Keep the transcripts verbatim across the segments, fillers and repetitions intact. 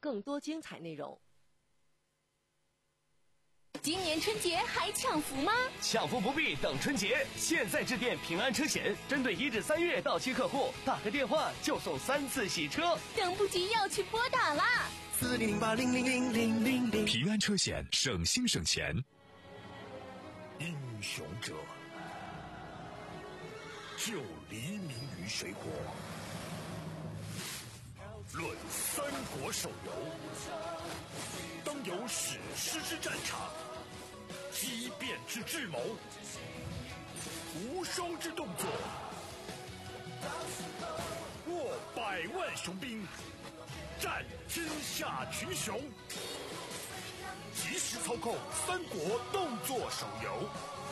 更多精彩内容。 今年春节还抢福吗？ 抢福不必等春节，现在致电平安车险，针对一至三月到期客户，打个电话就送三次洗车。 等不及要去拨打啦！ 四零零八零零零零零零。 平安车险，省心省钱。 英雄者，救黎民于水火。论三国手游，当有史诗之战场，激变之智谋，无双之动作，握百万雄兵，战天下群雄。即时操控三国动作手游，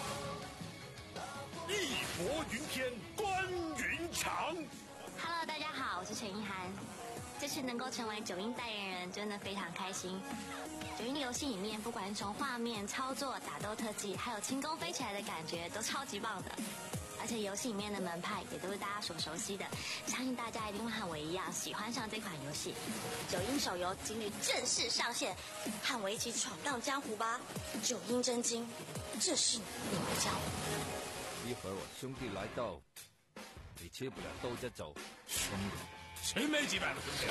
义薄云天，关云长。 Hello， 大家好，我是陈意涵。这次能够成为九阴代言人，真的非常开心。九阴的游戏里面，不管是从画面、操作、打斗特技，还有轻功飞起来的感觉，都超级棒的。而且游戏里面的门派也都是大家所熟悉的，相信大家一定会和我一样喜欢上这款游戏。九阴手游今日正式上线，和我一起闯荡江湖吧！九阴真经，这是你的教。 一会儿我兄弟来到，你吃不了兜着走。 兄弟，谁没几百个兄弟啊？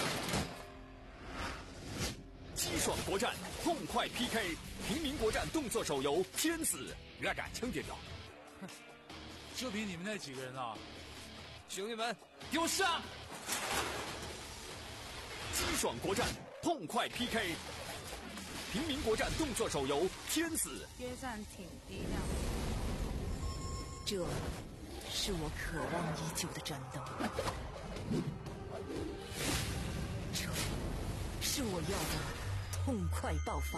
激爽国战，痛快 P K， 平民国战动作手游《天子》，我敢轻点掉。 哼，就凭你们那几个人啊！ 兄弟们， 给我上！ 激爽国战，痛快 P K， 平民国战动作手游《天子》。 约战挺低调。 这是我渴望已久的战斗，这是我要的痛快爆发，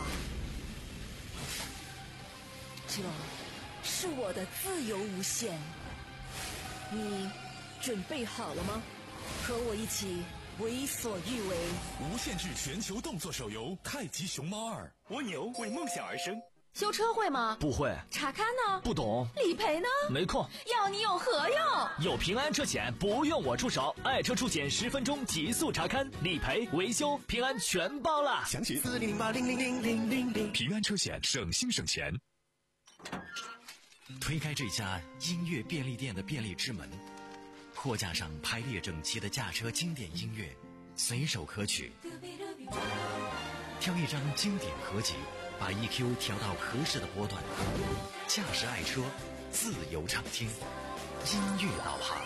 这是我的自由无限。你准备好了吗？和我一起为所欲为。 无限制全球动作手游《太极熊猫二》。 蜗牛为梦想而生。 修车会吗？ 不会。 查看呢？ 不懂。 理赔呢？ 没空。 要你有何用？ 有平安车险，不用我出手，爱车出险十分钟极速查看，理赔、维修，平安全包了。 详情四零零八零零零零零零。 平安车险，省心省钱。 推开这家音乐便利店的便利之门，货架上排列整齐的驾车经典音乐，随手可取。挑一张经典合集，把 E Q 调到合适的波段，驾驶爱车，自由畅听，音乐导航。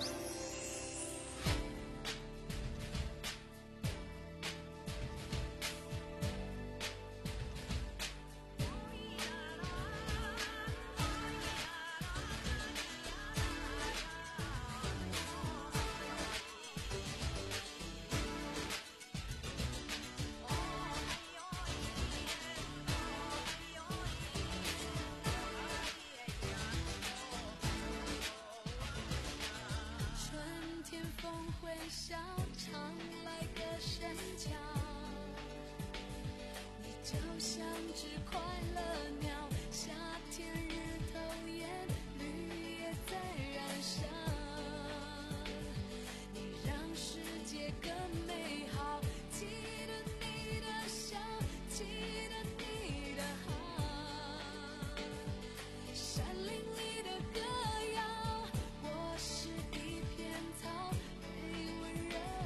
小常来个神巧，你就像只快乐鸟，夏天日头炎，绿叶在燃烧，你让世界更美好，记得你的笑，记得你的好，山林里的歌谣，我是一片草，被温热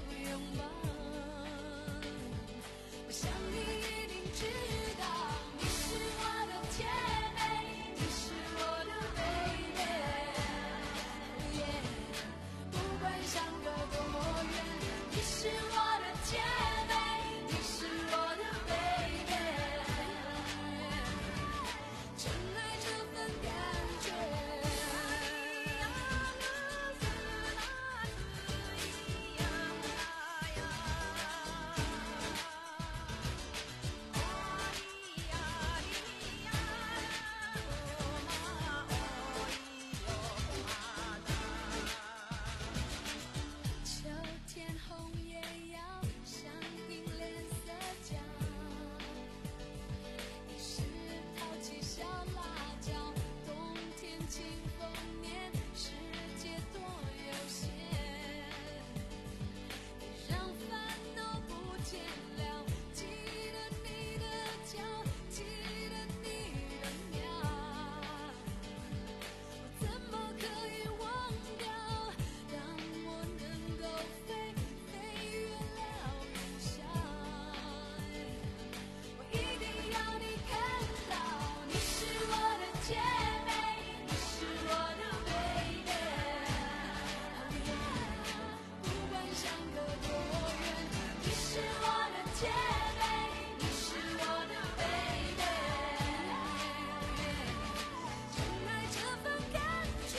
姐妹，你是我的 baby， 真爱这份感觉。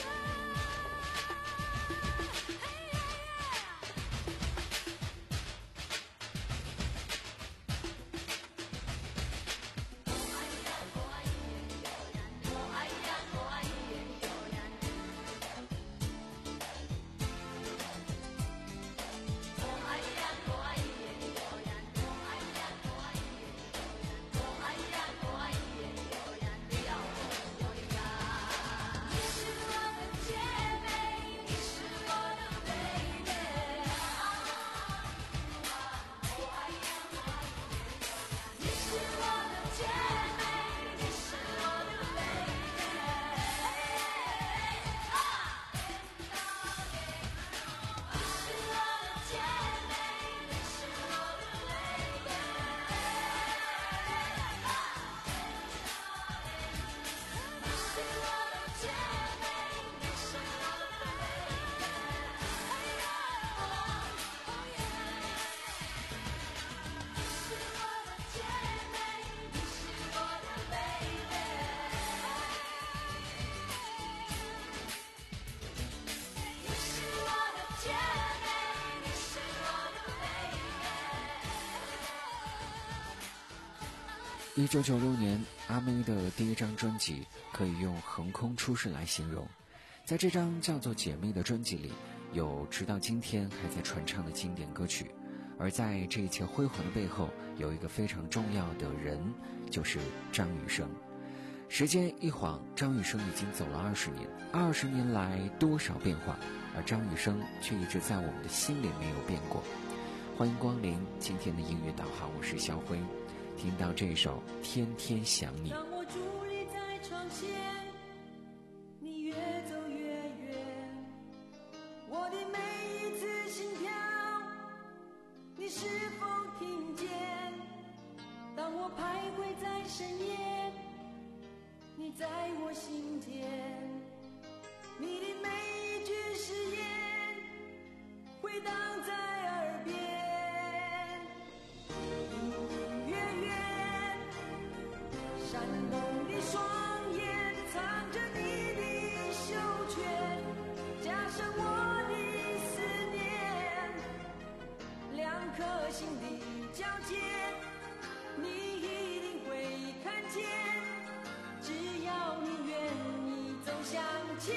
一九九六年，阿妹的第一张专辑可以用横空出世来形容。在这张叫做《姐妹》的专辑里，有直到今天还在传唱的经典歌曲。而在这一切辉煌的背后，有一个非常重要的人，就是张雨生。时间一晃，张雨生已经走了二十年，二十年来多少变化，而张雨生却一直在我们的心里没有变过。欢迎光临今天的音乐导航，我是肖辉。听到这首《天天想你》。 当我伫立在窗前，你越走越远，我的每一次心跳，你是否听见？当我徘徊在深夜，你在我心间，你的每一句誓言回荡在耳边。闪动的双眼藏着你的袖圈，加上我的思念，两颗心的交界，你一定会看见，只要你愿意走向前。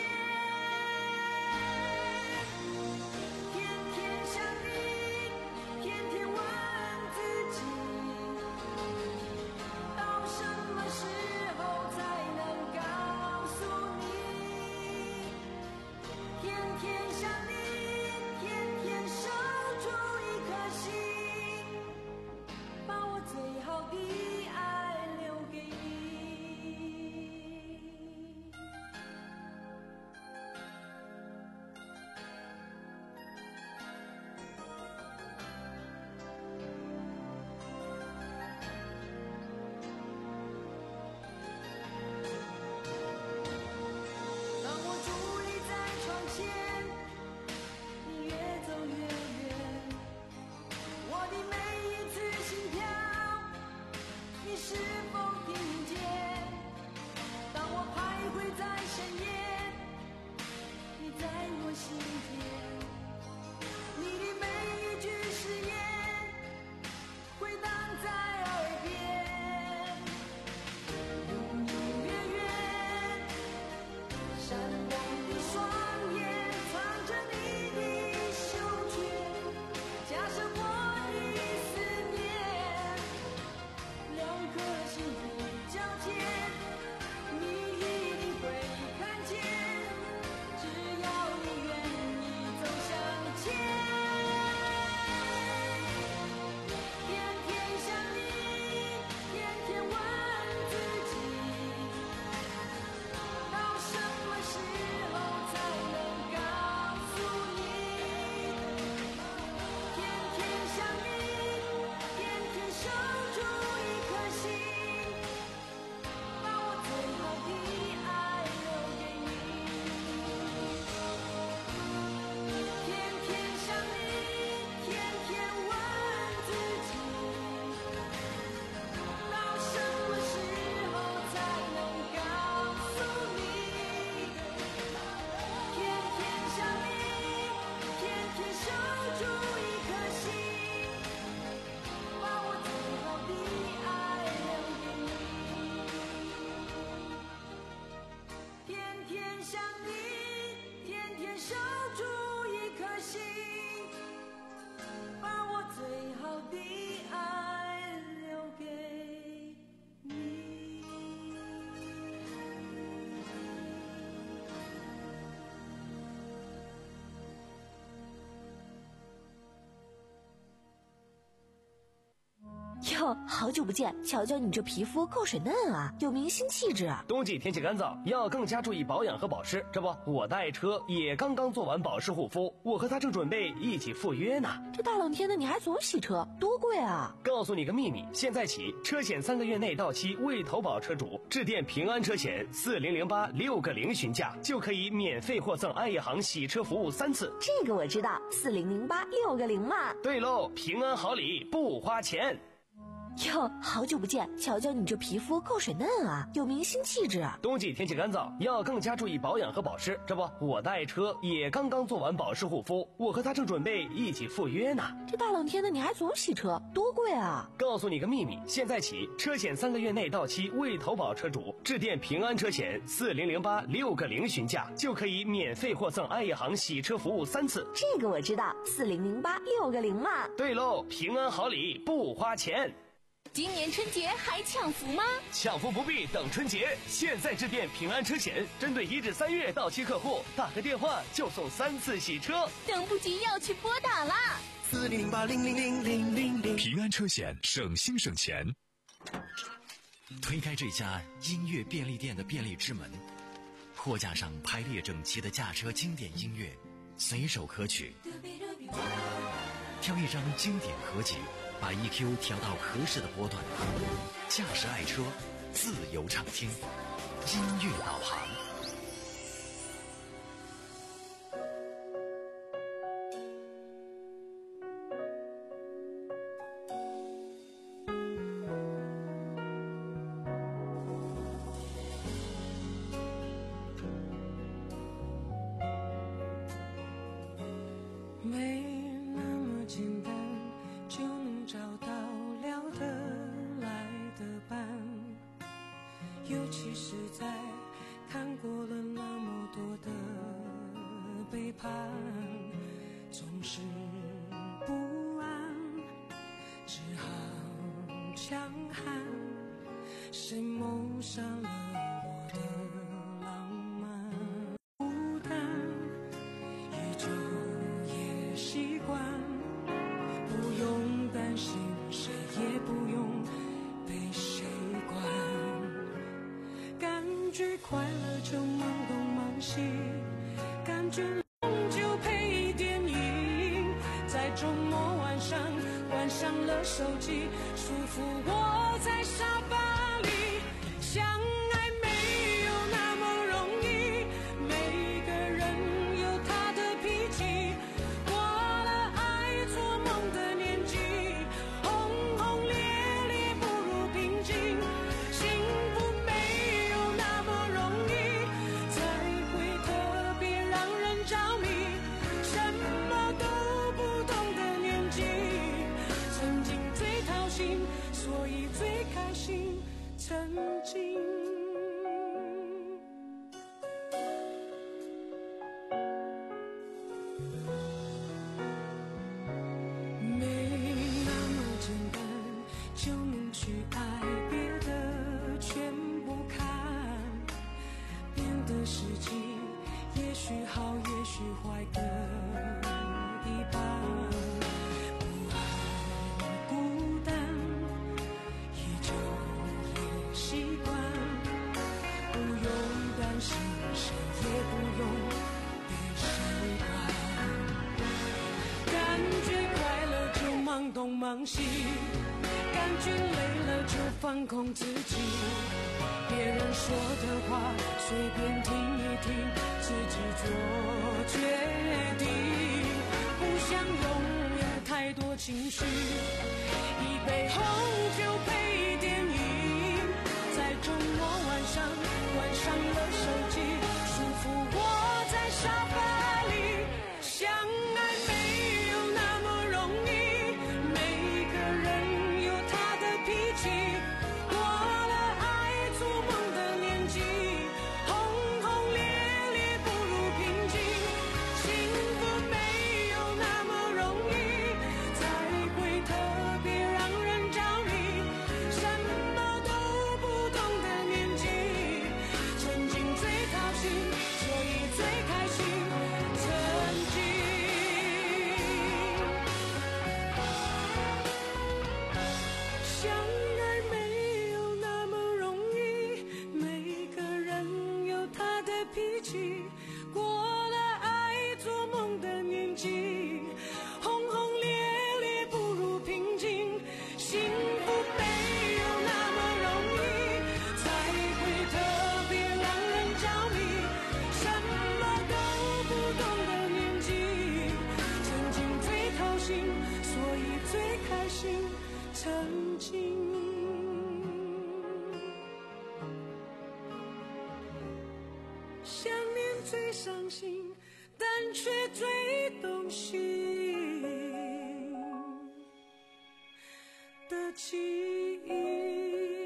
天天想你，天天问自己，到什么时候才能告诉你？天天想你，天天守住一颗心， 哟，好久不见，瞧瞧你这皮肤够水嫩啊，有明星气质啊。 冬季天气干燥，要更加注意保养和保湿。这不，我的爱车也刚刚做完保湿护肤，我和他正准备一起赴约呢。 这大冷天的你还总洗车，多贵啊！ 告诉你个秘密，现在起车险三个月内到期未投保车主，致电平安车险四零零八六个零询价，就可以免费获赠爱业行洗车服务三次。 这个我知道，四零零八六个零嘛。 对喽，平安好礼不花钱。 哟，好久不见，瞧瞧你这皮肤够水嫩啊，有明星气质啊。 冬季天气干燥，要更加注意保养和保湿。这不，我的爱车也刚刚做完保湿护肤，我和他正准备一起赴约呢。 这大冷天的你还总洗车，多贵啊！ 告诉你个秘密，现在起车险三个月内到期未投保车主，致电平安车险四零零八六个零询价，就可以免费获赠爱业行洗车服务三次。 这个我知道，四零零八六个零嘛。 对喽，平安好礼不花钱。 今年春节还抢福吗？ 抢福不必等春节，现在致电平安车险，针对一至三月到期客户，打个电话就送三次洗车。 等不及要去拨打啦！ 四零零八零零零零零零。 平安车险，省心省钱。 推开这家音乐便利店的便利之门，货架上排列整齐的驾车经典音乐，随手可取。挑一张经典合集，把 E Q 调到合适的波段，驾驶爱车，自由畅听，音乐导航。 没那么简单就能找到聊得来的伴，尤其是在看过了那么多的背叛，总是不安，只好强悍，谁谋杀了我的浪漫，孤单也就也习惯，不用担心，谁也不用被谁管，感觉快乐就忙东忙西，感觉冷就配电影，在周末晚上关上了手机，舒服窝在沙发里，相爱没有那么容易，每个人有他的脾气，过了爱做梦的年纪，轰轰烈烈不如平静，幸福没有那么容易，才会特别让人着迷，什么都不懂的年纪，曾经最掏心，所以最开心，曾经没那么简单就能去爱，别的全不看，变的事情也许好也许坏各一半，不爱孤单也就也习惯，不用担心，谁也不用被谁管，感觉快乐就忙东忙西，感觉累了就放空自己，别人说的话随便听一听，自己做决定，不想拥有太多情绪，一杯红酒配电影，在周末晚上关上了手机，舒服窝在沙发里，相爱没有那么容易，每个人有他的脾气，过了爱做梦的年纪，轰轰烈烈不如平静，幸福没有那么容易，才会特别让人着相爱没有那么容易，每个人有他的脾气，过了爱做梦的年纪，轰轰烈烈不如平静，幸福没有那么容易，才会特别让人着迷，什么都不懂的年纪，曾经最掏心，所以最开心，曾经想念最伤心，但却最动心的记忆。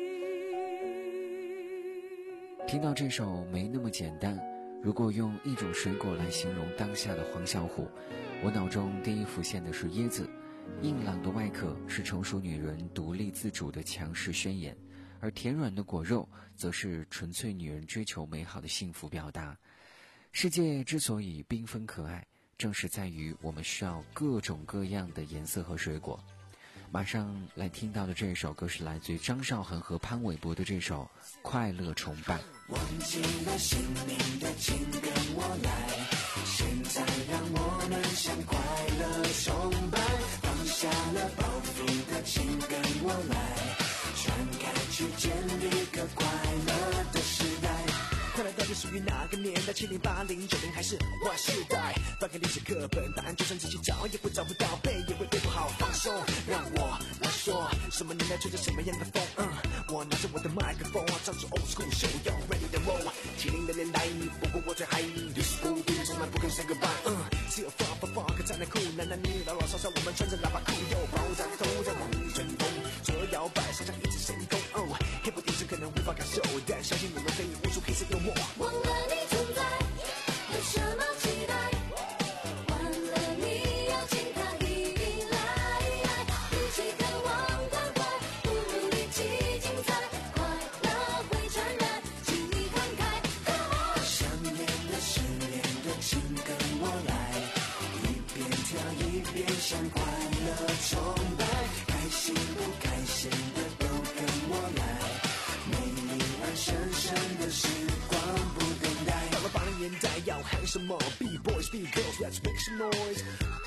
听到这首没那么简单，如果用一种水果来形容当下的黄小琥，我脑中第一浮现的是椰子。硬朗的外壳是成熟女人独立自主的强势宣言，而甜软的果肉则是纯粹女人追求美好的幸福表达。世界之所以缤纷可爱，正是在于我们需要各种各样的颜色和水果。马上来听到的这首歌是来自于张韶涵和潘玮柏的这首《快乐崇拜》。 忘记了姓名的请跟我来，现在让我们向快乐崇拜，放下了包袱的请跟我来，传开去建立个快乐的时代。快乐到底属于哪个年代？七零八零九零还是 Y 世代？翻开历史课本，答案就算自己找也会找不到，背也会背不好。放松，让我来说，什么年代吹着什么样的风？嗯，我拿着我的麦克风，唱出 old school show， 要 ready to roll。七零的年代，不过我最嗨，历史不变，从来不肯 say goodbye。嗯，只有放放放个在那酷，男男女女老老少少，我们穿着喇叭裤，又爆炸头在梦里旋风，左右摇摆，上下一直神功。哦，黑不电视可能无法感受，但相信你们可以悟出黑色幽默。 忘了你存在，有什么期待？忘了你要请他一一来，与其渴望赶快，不如一起精彩，快乐会传染，请你看开。 想念的失恋的请跟我来，一边跳一边向快乐崇拜，开心不开心的都跟我来，美丽而深深的时光不等待。到了八零年代要喊什么 ？B boys B girls let's make some noise。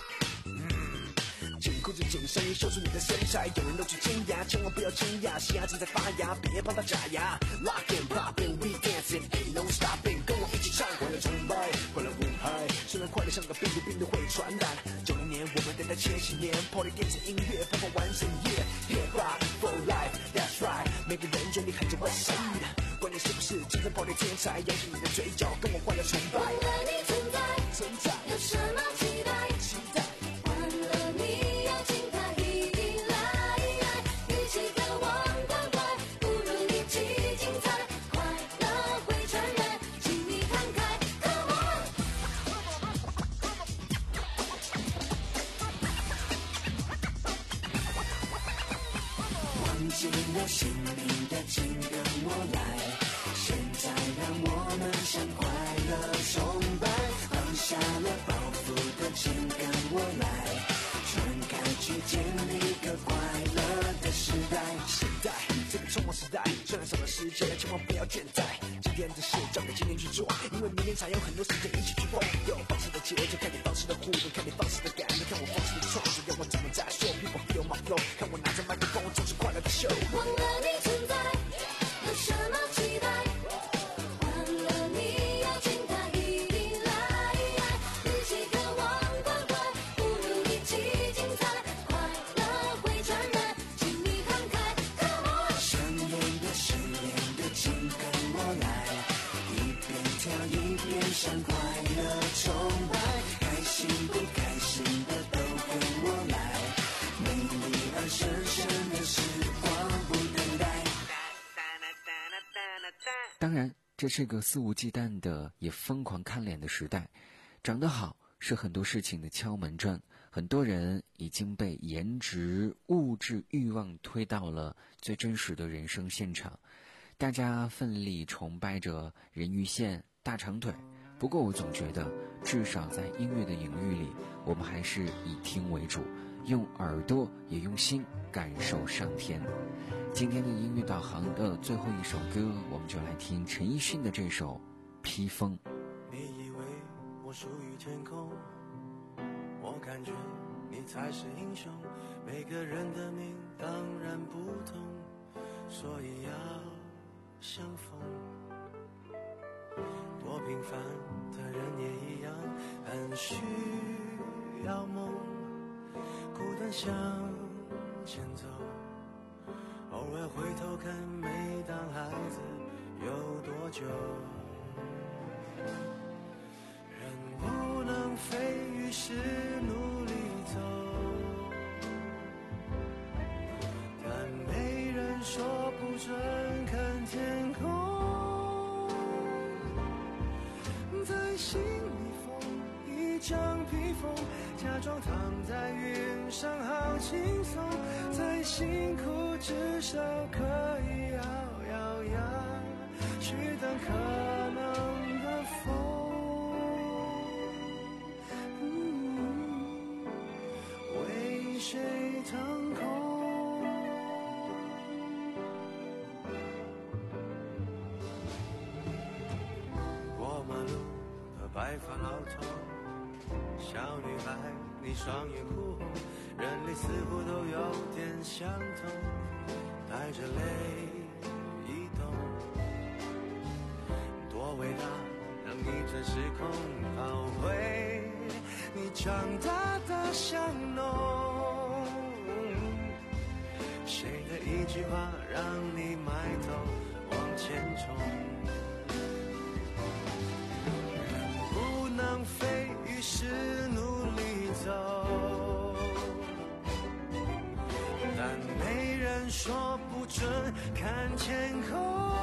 紧箍着紧身衣，秀出你的身材，有人露出尖牙，千万不要惊讶，新芽正在发芽，别帮它假牙。Lock and popping, we dancing, ain't no stopping， 跟我一起唱，快乐崇拜，快乐舞嗨。虽然快乐像个病毒，病毒会传染。九零年我们等待千禧年 ，Party 电子音乐，疯狂完整夜 ，Hip Hop for life, that's right， 每个人眼里喊着 West Side， 关键是不是真正 Party 天才，扬起你的嘴角，跟我快乐崇拜。 忘了你存在， 存在， 有什么期待？ 期待。 忘了你要请他一一来，与其渴望赶快，不如一起精彩，快乐会传染，请你看开 ，Come on。 忘记了姓名的请跟我来，现在让我们向快乐崇拜，放下了包袱的请跟我来，传开去建立个快乐的时代。时代，这个匆忙时代，虽然少了时间，千万不要倦怠。今天的事交给今天去做，因为明天才有很多时间一起去疯。有方式的节奏，看你方式的互动，看你方式的感觉，看我方式的创作，要我怎么再说 ？People feel my flow， 看我拿着麦克风，唱出快乐的秀。 忘了你存在，有什么期待？忘了你要请他一一来，与其渴望赶快，不如一起精彩，快乐会传染，请你看开 ，Come on。 想念的失恋的请跟我来，一边跳一边向快乐崇拜，开心不开心的都跟我来，美丽而深深的时光不等待。 当然，这是个肆无忌惮的也疯狂看脸的时代，长得好是很多事情的敲门砖，很多人已经被颜值、物质欲望推到了最真实的人生现场，大家奋力崇拜着人鱼线、大长腿。不过我总觉得，至少在音乐的领域里，我们还是以听为主，用耳朵也用心感受上天。 今天的音乐导航的最后一首歌，我们就来听陈奕迅的这首《披风》。 你以为我属于天空，我感觉你才是英雄。每个人的命当然不同，所以要相逢。多平凡的人也一样，很需要梦，孤单向前走，偶尔回头看，每当孩子有多久。人不能飞，于是努力走，但没人说不准看天空，在心里缝一张披风，假装躺在云上好轻松，再辛苦至少可以咬咬牙去等可能的风。嗯，为谁腾空？过马路的白发老头，小女孩你双眼哭红，人类似乎都有点相同，带着泪移动，多伟大，让逆转时空跑回你长大的巷弄，谁的一句话让你埋头往前冲？人不能飞，于是努力走，但没人说不准看天空，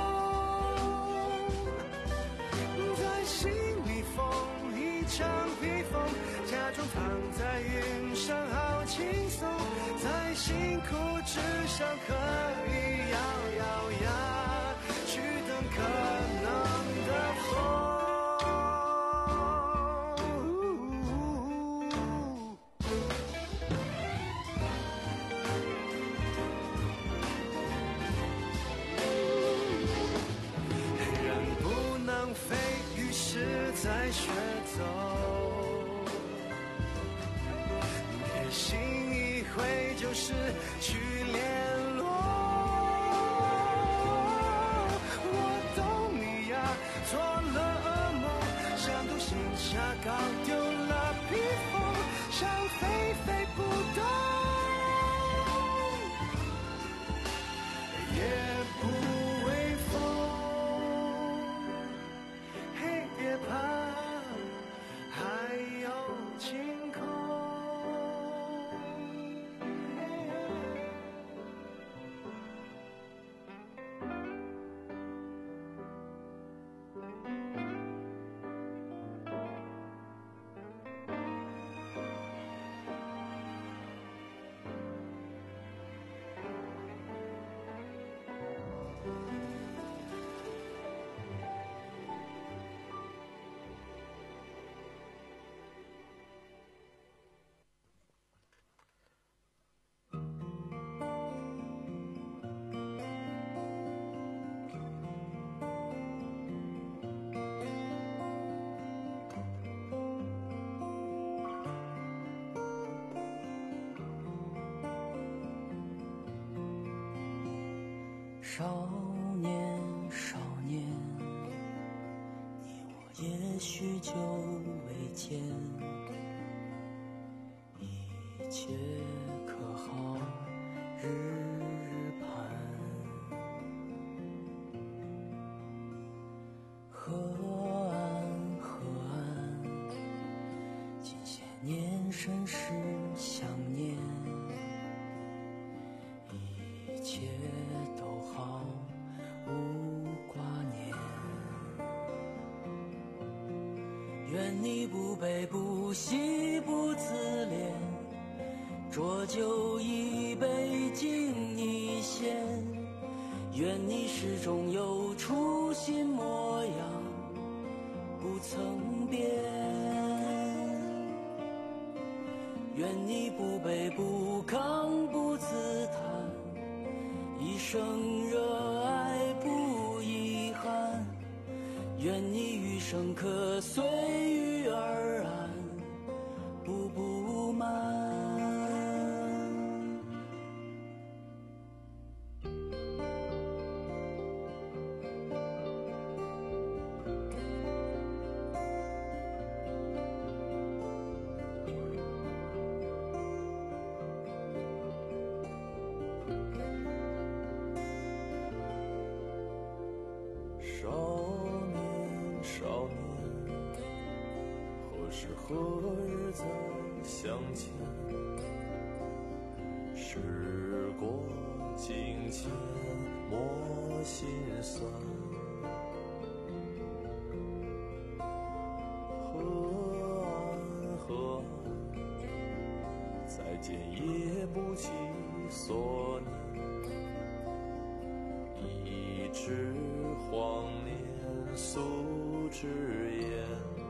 在心里缝一张披风，假装躺在云上好轻松，再辛苦至少可以咬咬牙去等可能的风。再学走，别心一挥就失去联络。我懂你呀，做了噩梦，想独行侠搞丢了披风，想飞飞不动，也不微风。嘿，别怕，还有晴空。 少年，少年，你我也许久未见，一切可好？日日盼。河岸，河岸，近些年甚是想念，一切都好，无挂念。愿你不悲不喜不自怜，浊酒一杯敬一仙。愿你始终有初心模样，不曾变。愿你不卑不亢不自叹，一生热爱不遗憾，愿你余生可随遇而安，步步慢。少年，少年，何时何日再相见？时过境迁，莫心酸。河岸，河岸，再见也不及所念。一枝黄连素之言，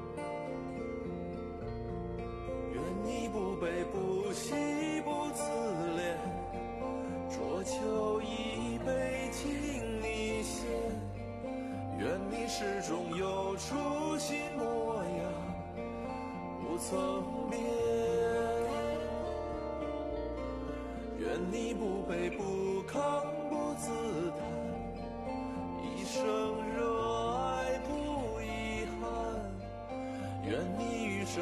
愿你不悲不喜不自怜，浊酒一杯敬你先，愿你始终有初心模样不曾变，愿你不卑不亢不自叹，一生热爱不遗憾，愿你余生。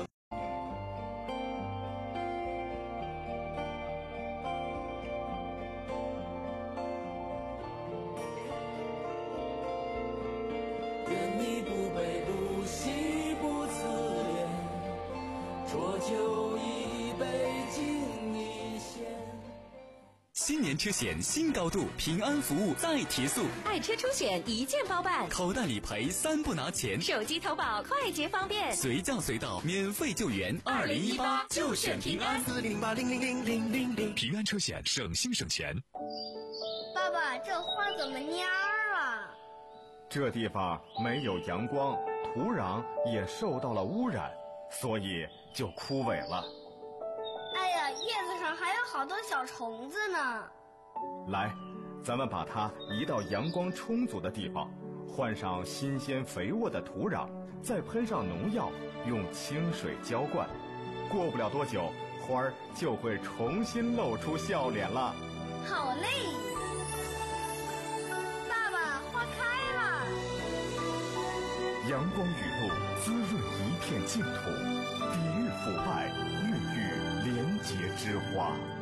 愿你不悲不喜不自怜，浊酒一杯敬你先。 新年车险新高度，平安服务再提速， 爱车出险一键包办， 口袋理赔三不拿钱， 手机投保快捷方便， 随叫随到，免费救援。 二零一八就选平安， 四零八零零零零零零。 平安车险，省心省钱。 爸爸，这花怎么蔫儿了？ 这地方没有阳光，土壤也受到了污染，所以就枯萎了。 哎呀，叶子上还有好多小虫子呢。 来，咱们把它移到阳光充足的地方，换上新鲜肥沃的土壤，再喷上农药，用清水浇灌。过不了多久，花儿就会重新露出笑脸了。 好嘞！爸爸，花开了。 阳光雨露滋润一片净土，抵御腐败，孕育廉洁之花。